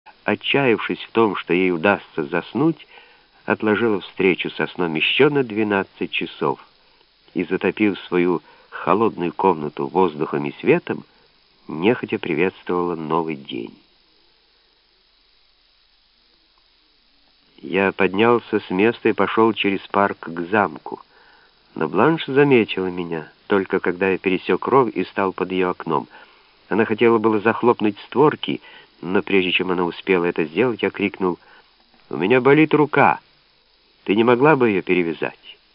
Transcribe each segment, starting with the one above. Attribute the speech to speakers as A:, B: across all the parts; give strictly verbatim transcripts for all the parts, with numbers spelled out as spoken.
A: отчаявшись в том, что ей удастся заснуть, отложила встречу со сном еще на двенадцать часов и, затопив свою холодную комнату воздухом и светом, нехотя приветствовала новый день. Я поднялся с места и пошел через парк к замку, но Бланш заметила меня, только когда я пересек ров и стал под ее окном. Она хотела было захлопнуть створки, но прежде чем она успела это сделать, я крикнул: «У меня болит рука! Ты не могла бы ее перевязать?»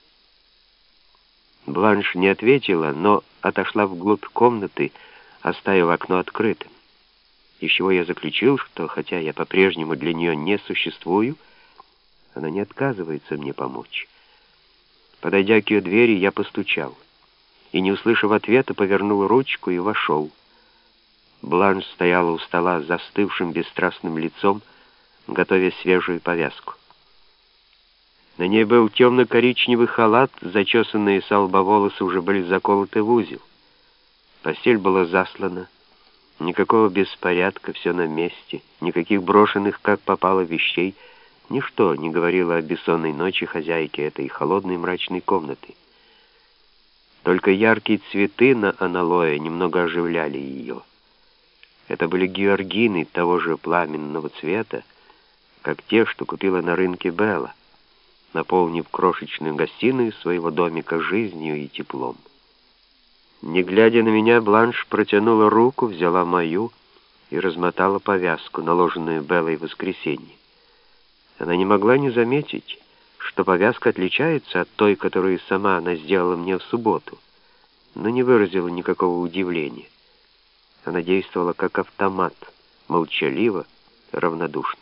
A: Бланш не ответила, но отошла вглубь комнаты, оставив окно открытым, из чего я заключил, что, хотя я по-прежнему для нее не существую, она не отказывается мне помочь. Подойдя к ее двери, я постучал, и, не услышав ответа, повернул ручку и вошел. Бланш стояла у стола с застывшим бесстрастным лицом, готовя свежую повязку. На ней был темно-коричневый халат, зачесанные со лба волосы уже были заколоты в узел. Постель была заслана, никакого беспорядка, все на месте, никаких брошенных, как попало, вещей. Ничто не говорило о бессонной ночи хозяйки этой холодной мрачной комнаты. Только яркие цветы на аналое немного оживляли ее. Это были георгины того же пламенного цвета, как те, что купила на рынке Белла, наполнив крошечную гостиную своего домика жизнью и теплом. Не глядя на меня, Бланш протянула руку, взяла мою и размотала повязку, наложенную Беллой в воскресенье. Она не могла не заметить, что повязка отличается от той, которую сама она сделала мне в субботу, но не выразила никакого удивления. Она действовала как автомат, молчаливо, равнодушно.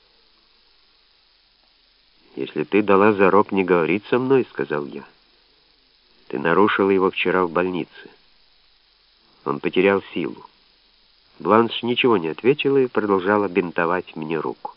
A: «Если ты дала зарок не говорить со мной, — сказал я, — ты нарушила его вчера в больнице. Он потерял силу». Бланш ничего не ответила и продолжала бинтовать мне руку.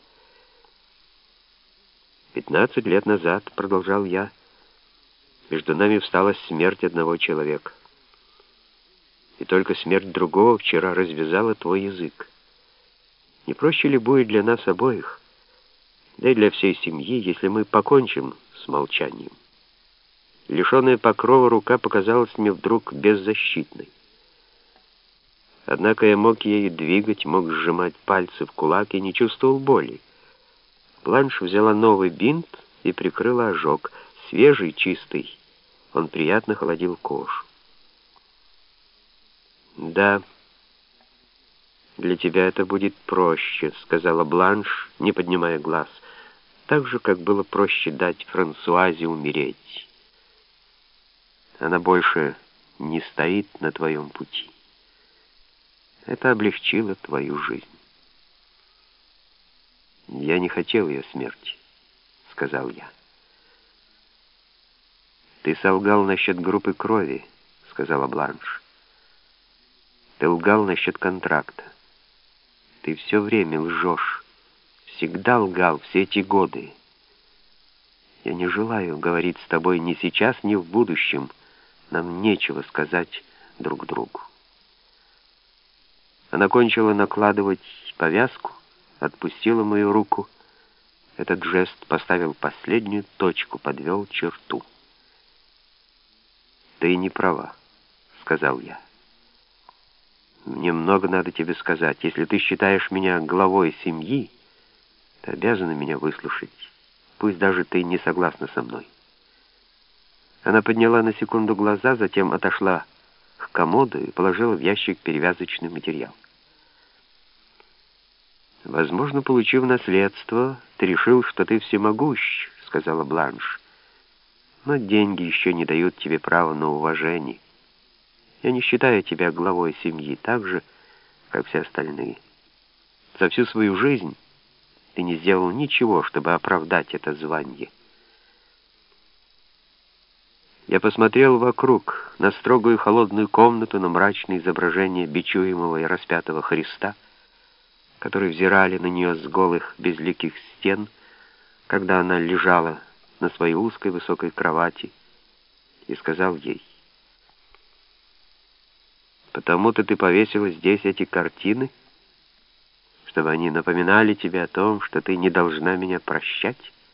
A: «Пятнадцать лет назад, — продолжал я, — между нами встала смерть одного человека. И только смерть другого вчера развязала твой язык. Не проще ли будет для нас обоих, да и для всей семьи, если мы покончим с молчанием?» Лишенная покрова рука показалась мне вдруг беззащитной. Однако я мог ею двигать, мог сжимать пальцы в кулак и не чувствовал боли. Бланш взяла новый бинт и прикрыла ожог, свежий, чистый. Он приятно холодил кожу. «Да, для тебя это будет проще», — сказала Бланш, не поднимая глаз, так же, как было проще дать Франсуазе умереть. Она больше не стоит на твоем пути. Это облегчило твою жизнь. «Я не хотел ее смерти», — сказал я. «Ты солгал насчет группы крови», — сказала Бланш. «Ты лгал насчет контракта. Ты все время лжешь. Всегда лгал все эти годы. Я не желаю говорить с тобой ни сейчас, ни в будущем. Нам нечего сказать друг другу». Она кончила накладывать повязку, отпустила мою руку. Этот жест поставил последнюю точку, подвел черту. «Ты не права», — сказал я. «Мне много надо тебе сказать. Если ты считаешь меня главой семьи, ты обязана меня выслушать, пусть даже ты не согласна со мной». Она подняла на секунду глаза, затем отошла к комоду и положила в ящик перевязочный материал. «Возможно, получив наследство, ты решил, что ты всемогущ», — сказала Бланш. «Но деньги еще не дают тебе права на уважение. Я не считаю тебя главой семьи, так же, как все остальные. За всю свою жизнь ты не сделал ничего, чтобы оправдать это звание». Я посмотрел вокруг, на строгую холодную комнату, на мрачное изображение бичуемого и распятого Христа, которые взирали на нее с голых безликих стен, когда она лежала на своей узкой высокой кровати, и сказал ей: «Потому-то ты повесила здесь эти картины, чтобы они напоминали тебе о том, что ты не должна меня прощать?